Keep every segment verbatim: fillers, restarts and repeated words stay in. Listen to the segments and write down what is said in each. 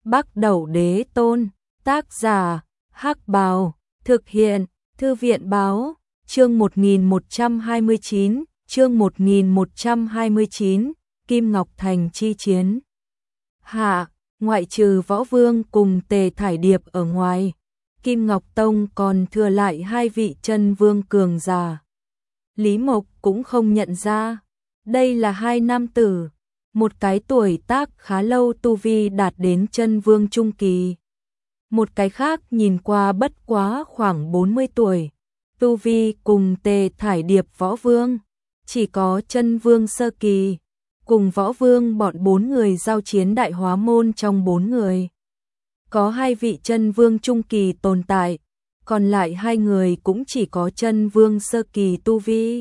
Bắc Đẩu Đế Tôn, tác giả, Hắc Bào, thực hiện, Thư viện Báo, chương một nghìn một trăm hai mươi chín, chương một nghìn một trăm hai mươi chín, Kim Ngọc Thành chi chiến. Hạ, ngoại trừ Võ Vương cùng Tề Thải Điệp ở ngoài, Kim Ngọc Tông còn thừa lại hai vị chân vương cường giả. Lý Mộc cũng không nhận ra, đây là hai nam tử, một cái tuổi tác khá lâu tu vi đạt đến chân vương trung kỳ. Một cái khác nhìn qua bất quá khoảng bốn mươi tuổi, tu vi cùng Tề Thải Điệp Võ Vương, chỉ có chân vương sơ kỳ, cùng Võ Vương bọn bốn người giao chiến Đại Hóa Môn trong bốn người. Có hai vị chân vương trung kỳ tồn tại, còn lại hai người cũng chỉ có chân vương sơ kỳ tu vi.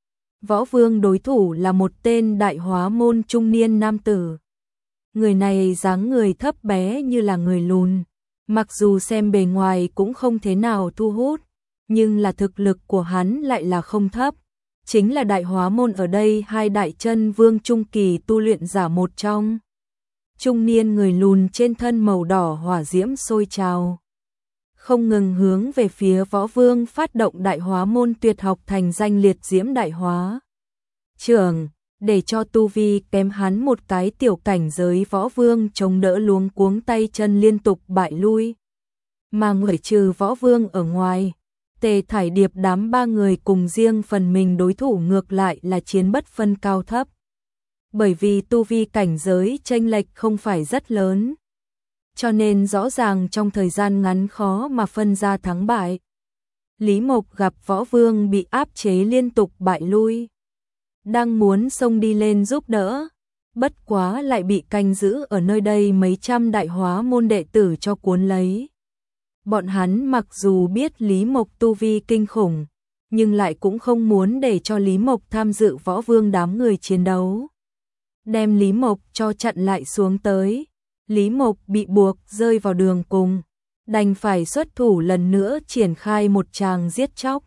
Võ Vương đối thủ là một tên Đại Hóa Môn trung niên nam tử. Người này dáng người thấp bé như là người lùn, mặc dù xem bề ngoài cũng không thế nào thu hút, nhưng là thực lực của hắn lại là không thấp. Chính là Đại Hóa Môn ở đây hai đại chân vương trung kỳ tu luyện giả một trong. Trung niên người lùn trên thân màu đỏ hỏa diễm sôi trào, không ngừng hướng về phía Võ Vương phát động Đại Hóa Môn tuyệt học thành danh liệt diễm đại hóa trưởng, để cho tu vi kém hắn một cái tiểu cảnh giới Võ Vương chống đỡ luống cuống tay chân liên tục bại lui. Mà ngoại trừ Võ Vương ở ngoài, Tề Thải Điệp đám ba người cùng riêng phần mình đối thủ ngược lại là chiến bất phân cao thấp. Bởi vì tu vi cảnh giới chênh lệch không phải rất lớn, cho nên rõ ràng trong thời gian ngắn khó mà phân ra thắng bại. Lý Mộc gặp Võ Vương bị áp chế liên tục bại lui, đang muốn xông đi lên giúp đỡ, bất quá lại bị canh giữ ở nơi đây mấy trăm Đại Hóa Môn đệ tử cho cuốn lấy. Bọn hắn mặc dù biết Lý Mộc tu vi kinh khủng, nhưng lại cũng không muốn để cho Lý Mộc tham dự Võ Vương đám người chiến đấu. Đem Lý Mộc cho chặn lại xuống tới, Lý Mộc bị buộc rơi vào đường cùng, đành phải xuất thủ lần nữa triển khai một tràng giết chóc.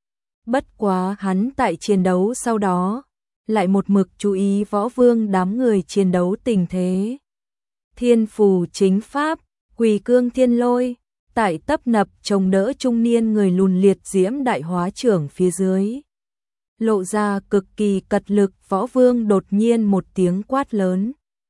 Bất quá hắn tại chiến đấu sau đó, lại một mực chú ý Võ Vương đám người chiến đấu tình thế. Thiên Phù Chính Pháp, Quỳ Cương Thiên Lôi, tại tấp nập chống đỡ trung niên người lùn liệt diễm đại hóa trưởng phía dưới. Lộ ra cực kỳ cật lực, Võ Vương đột nhiên một tiếng quát lớn.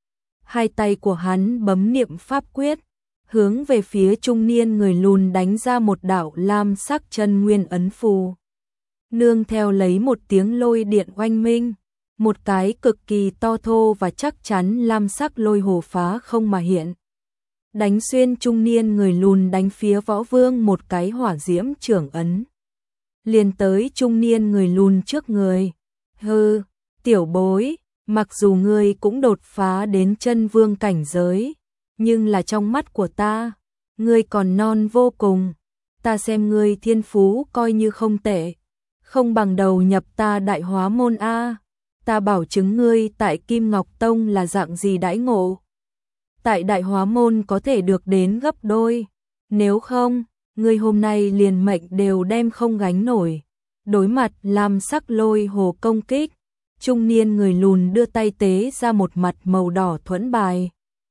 Hai tay của hắn bấm niệm pháp quyết, hướng về phía trung niên người lùn đánh ra một đạo lam sắc chân nguyên ấn phù. Nương theo lấy một tiếng lôi điện oanh minh, một cái cực kỳ to thô và chắc chắn lam sắc lôi hồ phá không mà hiện. Đánh xuyên trung niên người lùn, đánh phía Võ Vương một cái hỏa diễm trưởng ấn. Liền tới trung niên người lùn trước người. Hừ, tiểu bối, mặc dù ngươi cũng đột phá đến chân vương cảnh giới, nhưng là trong mắt của ta, ngươi còn non vô cùng. Ta xem ngươi thiên phú coi như không tệ, không bằng đầu nhập ta Đại Hóa Môn a. Ta bảo chứng ngươi tại Kim Ngọc Tông là dạng gì đãi ngộ. Tại Đại Hóa Môn có thể được đến gấp đôi, nếu không, ngươi hôm nay liền mệnh đều đem không gánh nổi. Đối mặt lam sắc lôi hồ công kích, trung niên người lùn đưa tay tế ra một mặt màu đỏ thuẫn bài,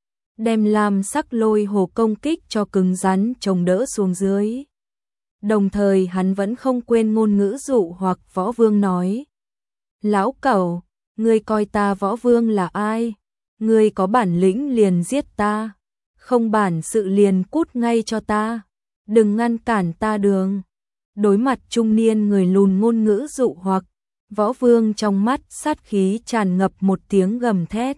đem lam sắc lôi hồ công kích cho cứng rắn chống đỡ xuống dưới. Đồng thời hắn vẫn không quên ngôn ngữ dụ hoặc Võ Vương nói: lão cẩu, ngươi coi ta Võ Vương là ai? Ngươi có bản lĩnh liền giết ta, không bản sự liền cút ngay cho ta, đừng ngăn cản ta đường. Đối mặt trung niên người lùn ngôn ngữ dụ hoặc, Võ Vương trong mắt sát khí tràn ngập một tiếng gầm thét.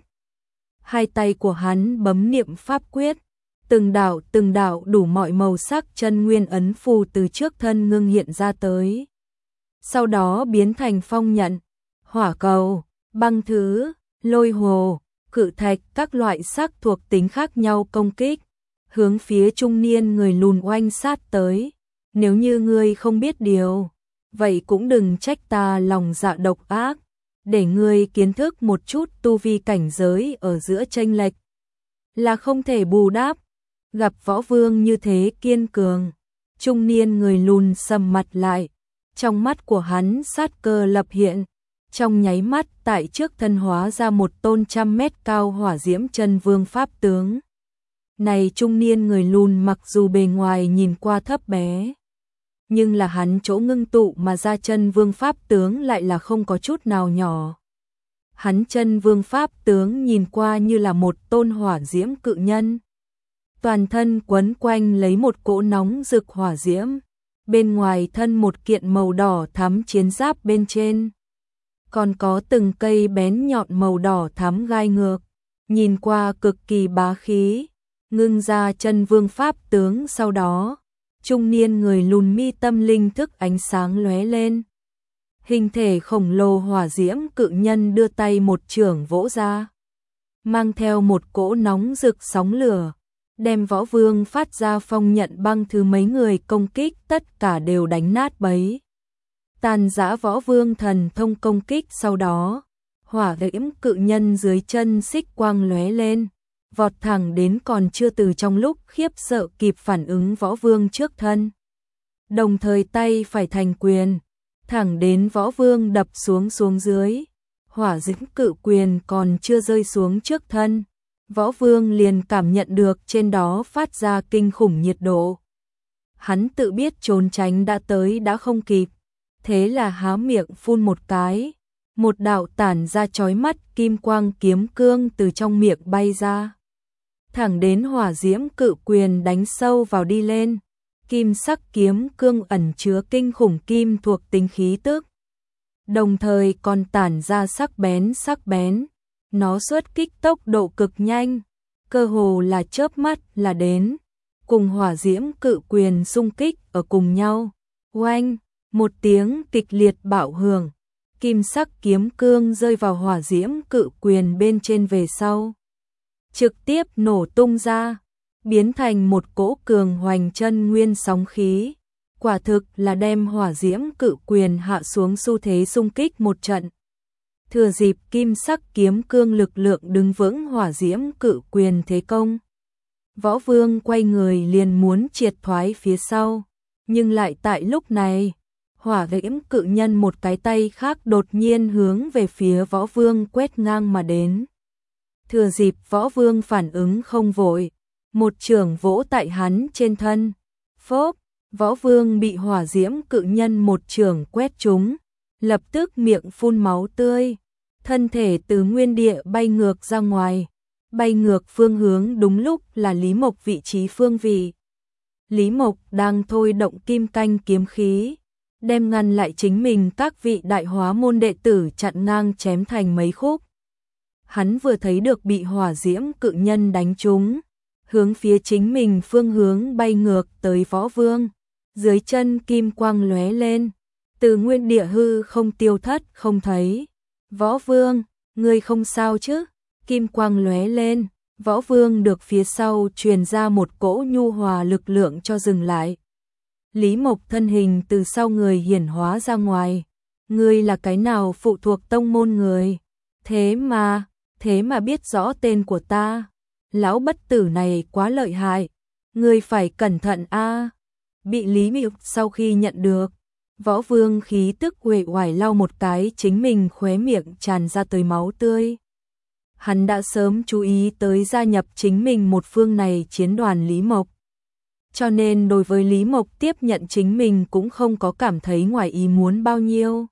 Hai tay của hắn bấm niệm pháp quyết, từng đạo từng đạo đủ mọi màu sắc chân nguyên ấn phù từ trước thân ngưng hiện ra tới. Sau đó biến thành phong nhận, hỏa cầu, băng thứ, lôi hồ, cự thạch các loại sắc thuộc tính khác nhau công kích, hướng phía trung niên người lùn oanh sát tới. Nếu như ngươi không biết điều, vậy cũng đừng trách ta lòng dạ độc ác, để ngươi kiến thức một chút tu vi cảnh giới ở giữa chênh lệch là không thể bù đắp. Gặp Võ Vương như thế kiên cường, trung niên người lùn sầm mặt lại, trong mắt của hắn sát cơ lập hiện, trong nháy mắt tại trước thân hóa ra một tôn trăm mét cao hỏa diễm chân vương pháp tướng. Này trung niên người lùn mặc dù bề ngoài nhìn qua thấp bé, nhưng là hắn chỗ ngưng tụ mà ra chân vương pháp tướng lại là không có chút nào nhỏ. Hắn chân vương pháp tướng nhìn qua như là một tôn hỏa diễm cự nhân. Toàn thân quấn quanh lấy một cỗ nóng rực hỏa diễm, bên ngoài thân một kiện màu đỏ thắm chiến giáp bên trên. Còn có từng cây bén nhọn màu đỏ thắm gai ngược, nhìn qua cực kỳ bá khí, ngưng ra chân vương pháp tướng sau đó. Trung niên người lùn mi tâm linh thức ánh sáng lóe lên. Hình thể khổng lồ hỏa diễm cự nhân đưa tay một chưởng vỗ ra, mang theo một cỗ nóng rực sóng lửa, đem Võ Vương phát ra phong nhận băng thứ mấy người công kích tất cả đều đánh nát bấy. Tàn giã Võ Vương thần thông công kích sau đó, hỏa diễm cự nhân dưới chân xích quang lóe lên, vọt thẳng đến còn chưa từ trong lúc khiếp sợ kịp phản ứng Võ Vương trước thân. Đồng thời tay phải thành quyền, thẳng đến Võ Vương đập xuống xuống dưới. Hỏa diễm cự quyền còn chưa rơi xuống trước thân, Võ Vương liền cảm nhận được trên đó phát ra kinh khủng nhiệt độ. Hắn tự biết trốn tránh đã tới đã không kịp, thế là há miệng phun một cái, một đạo tản ra chói mắt kim quang kiếm cương từ trong miệng bay ra, thẳng đến hỏa diễm cự quyền đánh sâu vào đi lên. Kim sắc kiếm cương ẩn chứa kinh khủng kim thuộc tính khí tức, đồng thời còn tản ra sắc bén sắc bén. Nó xuất kích tốc độ cực nhanh, cơ hồ là chớp mắt là đến, cùng hỏa diễm cự quyền xung kích ở cùng nhau. Oanh, một tiếng kịch liệt bạo hưởng, kim sắc kiếm cương rơi vào hỏa diễm cự quyền bên trên về sau, trực tiếp nổ tung ra, biến thành một cỗ cường hoành chân nguyên sóng khí. Quả thực là đem hỏa diễm cự quyền hạ xuống xu thế xung kích một trận. Thừa dịp kim sắc kiếm cương lực lượng đứng vững hỏa diễm cự quyền thế công, Võ Vương quay người liền muốn triệt thoái phía sau, nhưng lại tại lúc này, hỏa diễm cự nhân một cái tay khác đột nhiên hướng về phía Võ Vương quét ngang mà đến. Thừa dịp Võ Vương phản ứng không vội, một chưởng vỗ tại hắn trên thân. Phốp, Võ Vương bị hỏa diễm cự nhân một chưởng quét trúng, lập tức miệng phun máu tươi, thân thể từ nguyên địa bay ngược ra ngoài, bay ngược phương hướng đúng lúc là Lý Mộc vị trí phương vị. Lý Mộc đang thôi động kim canh kiếm khí, đem ngăn lại chính mình các vị đại hóa môn đệ tử chặn ngang chém thành mấy khúc. Hắn vừa thấy được bị hỏa diễm cự nhân đánh trúng, hướng phía chính mình phương hướng bay ngược tới Võ Vương, dưới chân kim quang lóe lên, từ nguyên địa hư không tiêu thất không thấy. Võ Vương, ngươi không sao chứ? Kim quang lóe lên, Võ Vương được phía sau truyền ra một cỗ nhu hòa lực lượng cho dừng lại. Lý Mộc thân hình từ sau người hiển hóa ra ngoài. Ngươi là cái nào phụ thuộc tông môn người? Thế mà, thế mà biết rõ tên của ta. Lão bất tử này quá lợi hại, ngươi phải cẩn thận a. Bị Lý Mộc sau khi nhận được, Võ Vương khí tức uể oải lau một cái chính mình khóe miệng tràn ra tới máu tươi. Hắn đã sớm chú ý tới gia nhập chính mình một phương này chiến đoàn Lý Mộc. Cho nên đối với Lý Mộc tiếp nhận chính mình cũng không có cảm thấy ngoài ý muốn bao nhiêu.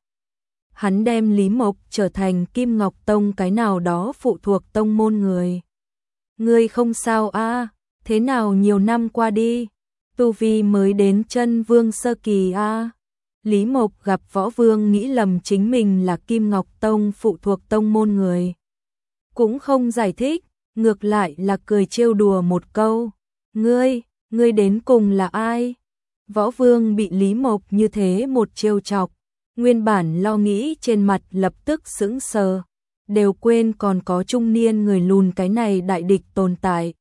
Hắn đem Lý Mộc trở thành Kim Ngọc Tông cái nào đó phụ thuộc tông môn người. Ngươi không sao a? Thế nào nhiều năm qua đi, tu vi mới đến chân vương sơ kỳ a? Lý Mộc gặp Võ Vương nghĩ lầm chính mình là Kim Ngọc Tông phụ thuộc tông môn người. Cũng không giải thích, ngược lại là cười trêu đùa một câu. Ngươi, ngươi đến cùng là ai? Võ Vương bị Lý Mộc như thế một trêu chọc, nguyên bản lo nghĩ trên mặt lập tức sững sờ, đều quên còn có trung niên người lùn cái này đại địch tồn tại.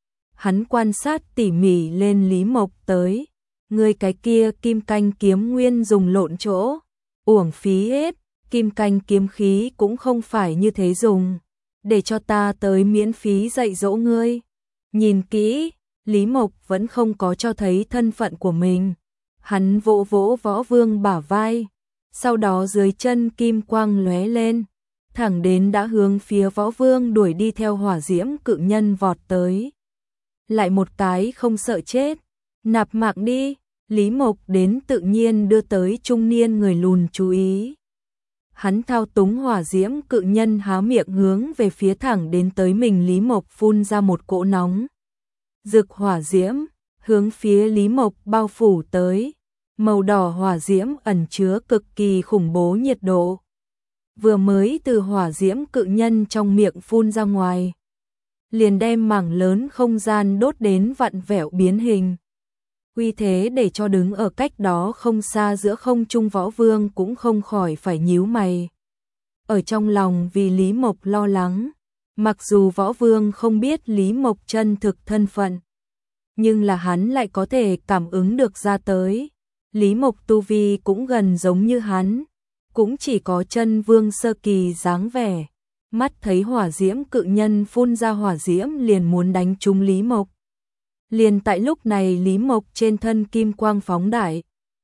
Hắn quan sát tỉ mỉ lên Lý Mộc tới. Ngươi cái kia kim canh kiếm nguyên dùng lộn chỗ, uổng phí hết, kim canh kiếm khí cũng không phải như thế dùng, để cho ta tới miễn phí dạy dỗ ngươi. Nhìn kỹ, Lý Mộc vẫn không có cho thấy thân phận của mình. Hắn vỗ vỗ Võ Vương bả vai, sau đó dưới chân kim quang lóe lên, thẳng đến đã hướng phía Võ Vương đuổi đi theo hỏa diễm cự nhân vọt tới. lại một cái không sợ chết, nạp mạng đi. Lý Mộc đến tự nhiên đưa tới trung niên người lùn chú ý. Hắn thao túng hỏa diễm cự nhân há miệng hướng về phía thẳng đến tới mình. Lý Mộc phun ra một cỗ nóng rực hỏa diễm, hướng phía Lý Mộc bao phủ tới. Màu đỏ hỏa diễm ẩn chứa cực kỳ khủng bố nhiệt độ. Vừa mới từ hỏa diễm cự nhân trong miệng phun ra ngoài, liền đem mảng lớn không gian đốt đến vặn vẹo biến hình. Uy thế để cho đứng ở cách đó không xa giữa không trung Võ Vương cũng không khỏi phải nhíu mày. Ở trong lòng vì Lý Mộc lo lắng, mặc dù Võ Vương không biết Lý Mộc chân thực thân phận, nhưng là hắn lại có thể cảm ứng được ra tới. Lý Mộc tu vi cũng gần giống như hắn, cũng chỉ có chân vương sơ kỳ dáng vẻ. Mắt thấy hỏa diễm cự nhân phun ra hỏa diễm liền muốn đánh trúng Lý Mộc. Liền tại lúc này Lý Mộc trên thân kim quang phóng đại.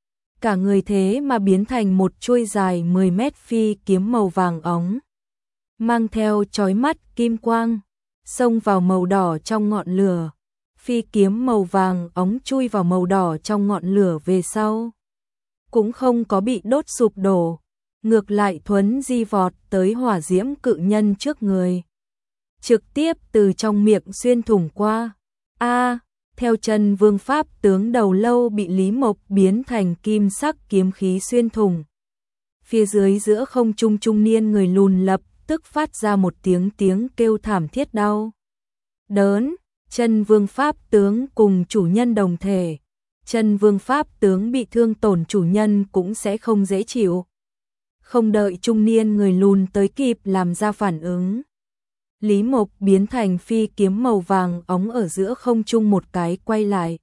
Cả người thế mà biến thành một chuôi dài mười mét phi kiếm màu vàng óng. Mang theo chói mắt kim quang, xông vào màu đỏ trong ngọn lửa. Phi kiếm màu vàng óng chui vào màu đỏ trong ngọn lửa về sau. Cũng không có bị đốt sụp đổ. Ngược lại thuấn di vọt tới hỏa diễm cự nhân trước người. Trực tiếp từ trong miệng xuyên thủng qua. A, theo chân vương pháp tướng đầu lâu bị Lý Mộc biến thành kim sắc kiếm khí xuyên thủng. Phía dưới giữa không trung trung niên người lùn lập tức phát ra một tiếng tiếng kêu thảm thiết đau đớn. Chân vương pháp tướng cùng chủ nhân đồng thể. Chân vương pháp tướng bị thương tổn, chủ nhân cũng sẽ không dễ chịu. Không đợi trung niên người lùn tới kịp làm ra phản ứng, Lý Mộc biến thành phi kiếm màu vàng óng ở giữa không trung một cái quay lại.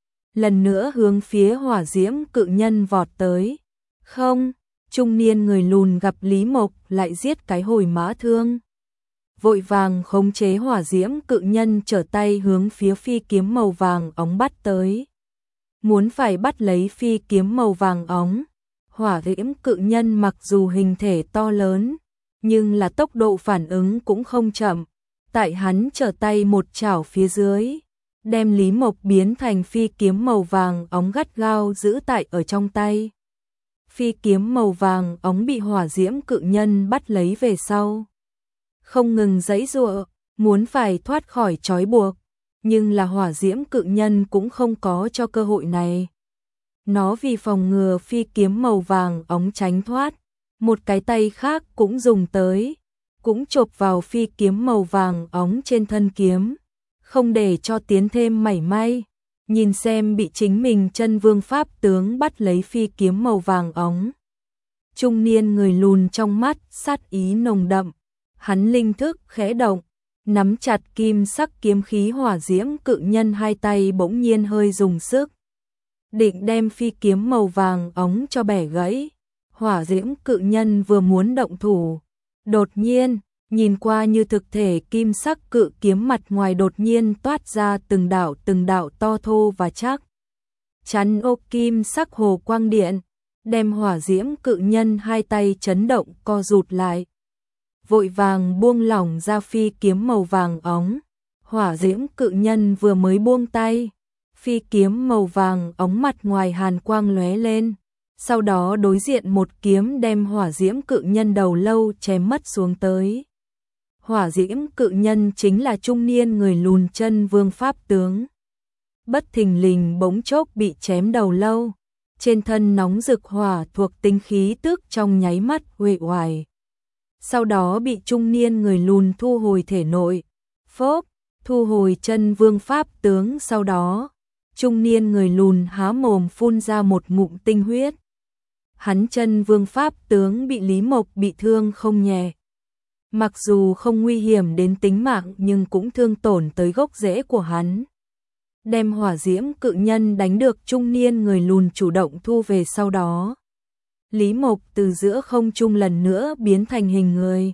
Lần nữa hướng phía hỏa diễm cự nhân vọt tới. Không, trung niên người lùn gặp Lý Mộc lại giết cái hồi mã thương. Vội vàng khống chế hỏa diễm cự nhân trở tay hướng phía phi kiếm màu vàng óng bắt tới. Muốn phải bắt lấy phi kiếm màu vàng óng. Hỏa diễm cự nhân mặc dù hình thể to lớn, nhưng là tốc độ phản ứng cũng không chậm. Tại hắn trở tay một chảo phía dưới, đem Lý Mộc biến thành phi kiếm màu vàng óng gắt gao giữ tại ở trong tay. Phi kiếm màu vàng óng bị hỏa diễm cự nhân bắt lấy về sau, không ngừng giãy giụa, muốn phải thoát khỏi trói buộc, nhưng là hỏa diễm cự nhân cũng không có cho cơ hội này. Nó vì phòng ngừa phi kiếm màu vàng óng tránh thoát, một cái tay khác cũng dùng tới, cũng chộp vào phi kiếm màu vàng óng trên thân kiếm, không để cho tiến thêm mảy may. Nhìn xem bị chính mình chân vương pháp tướng bắt lấy phi kiếm màu vàng óng. Trung niên người lùn trong mắt sát ý nồng đậm, hắn linh thức khẽ động, nắm chặt kim sắc kiếm khí hỏa diễm cự nhân, hai tay bỗng nhiên hơi dùng sức, định đem phi kiếm màu vàng óng cho bẻ gãy. Hỏa diễm cự nhân vừa muốn động thủ, đột nhiên, nhìn qua như thực thể kim sắc cự kiếm mặt ngoài đột nhiên toát ra từng đạo từng đạo to thô và chắc chắn ô kim sắc hồ quang điện, đem hỏa diễm cự nhân hai tay chấn động co rụt lại. Vội vàng buông lỏng ra phi kiếm màu vàng óng. Hỏa diễm cự nhân vừa mới buông tay, phi kiếm màu vàng óng mặt ngoài hàn quang lóe lên, sau đó đối diện một kiếm đem hỏa diễm cự nhân đầu lâu chém mất xuống tới. Hỏa diễm cự nhân chính là trung niên người lùn chân vương pháp tướng. Bất thình lình bỗng chốc bị chém đầu lâu, trên thân nóng rực hỏa thuộc tính khí tức trong nháy mắt uể oải. Sau đó bị trung niên người lùn thu hồi thể nội, phốc, thu hồi chân vương pháp tướng. Sau đó, trung niên người lùn há mồm phun ra một ngụm tinh huyết. Hắn chân vương pháp tướng bị Lý Mộc bị thương không nhẹ. Mặc dù không nguy hiểm đến tính mạng nhưng cũng thương tổn tới gốc rễ của hắn. Đem hỏa diễm cự nhân đánh được trung niên người lùn chủ động thu về. Sau đó, Lý Mộc từ giữa không trung lần nữa biến thành hình người.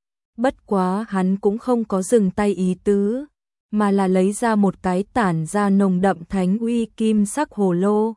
Bất quá hắn cũng không có dừng tay ý tứ, mà là lấy ra một cái tản ra nồng đậm thánh uy kim sắc hồ lô.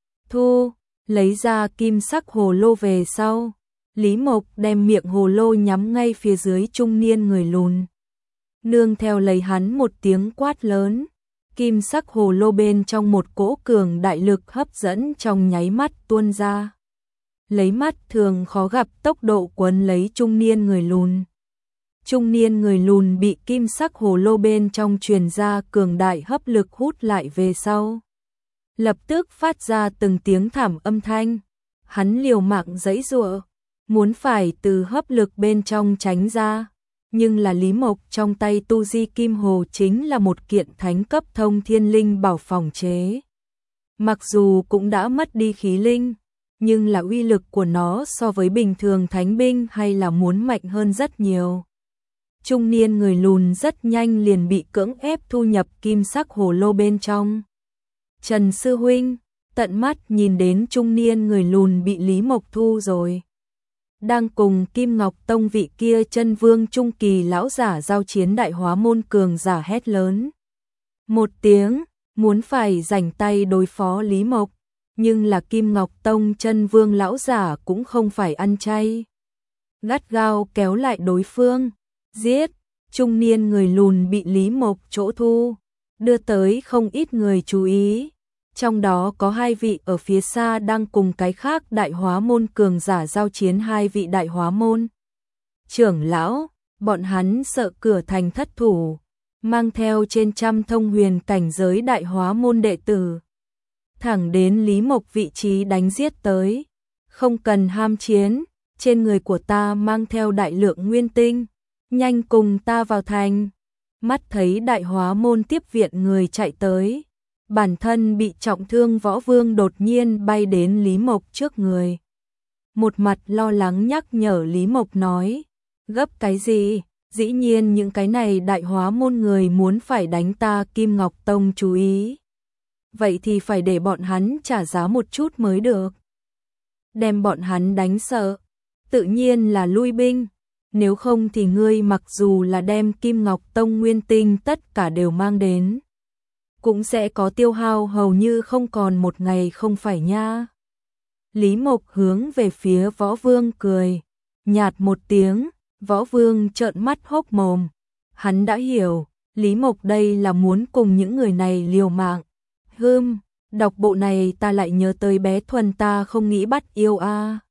Thu, lấy ra kim sắc hồ lô về sau, Lý Mộc đem miệng hồ lô nhắm ngay phía dưới trung niên người lùn. Nương theo lấy hắn một tiếng quát lớn, kim sắc hồ lô bên trong một cỗ cường đại lực hấp dẫn trong nháy mắt tuôn ra. Lấy mắt thường khó gặp tốc độ cuốn lấy trung niên người lùn. Trung niên người lùn bị kim sắc hồ lô bên trong truyền ra cường đại hấp lực hút lại về sau. Lập tức phát ra từng tiếng thảm âm thanh. Hắn liều mạng giãy giụa, muốn phải từ hấp lực bên trong tránh ra. Nhưng là Lý Mộc trong tay tu di kim hồ chính là một kiện thánh cấp thông thiên linh bảo phòng chế. Mặc dù cũng đã mất đi khí linh, nhưng là uy lực của nó so với bình thường thánh binh hay là muốn mạnh hơn rất nhiều. Trung niên người lùn rất nhanh liền bị cưỡng ép thu nhập kim sắc hồ lô bên trong. Trần sư huynh, tận mắt nhìn đến trung niên người lùn bị Lý Mộc thu rồi. Đang cùng Kim Ngọc Tông vị kia chân vương trung kỳ lão giả giao chiến đại hóa môn cường giả hét lớn. Một tiếng, muốn phải rảnh tay đối phó Lý Mộc, nhưng là Kim Ngọc Tông chân vương lão giả cũng không phải ăn chay. Gắt gao kéo lại đối phương, giết, trung niên người lùn bị Lý Mộc chỗ thu, đưa tới không ít người chú ý. Trong đó có hai vị ở phía xa đang cùng cái khác đại hóa môn cường giả giao chiến hai vị đại hóa môn. Trưởng lão, bọn hắn sợ cửa thành thất thủ, mang theo trên trăm thông huyền cảnh giới đại hóa môn đệ tử. Thẳng đến Lý Mộc vị trí đánh giết tới, không cần ham chiến, trên người của ta mang theo đại lượng nguyên tinh, nhanh cùng ta vào thành. Mắt thấy đại hóa môn tiếp viện người chạy tới. Bản thân bị trọng thương võ vương đột nhiên bay đến Lý Mộc trước người. Một mặt lo lắng nhắc nhở Lý Mộc nói, gấp cái gì, dĩ nhiên những cái này đại hóa môn người muốn phải đánh ta Kim Ngọc Tông chú ý. Vậy thì phải để bọn hắn trả giá một chút mới được. Đem bọn hắn đánh sợ, tự nhiên là lui binh, nếu không thì ngươi mặc dù là đem Kim Ngọc Tông nguyên tinh tất cả đều mang đến. Cũng sẽ có tiêu hao hầu như không còn một ngày không phải nha. Lý Mộc hướng về phía võ vương cười, nhạt một tiếng, võ vương trợn mắt hốc mồm. Hắn đã hiểu, Lý Mộc đây là muốn cùng những người này liều mạng. Hừm, đọc bộ này ta lại nhớ tới bé Thuần ta không nghĩ bắt yêu a.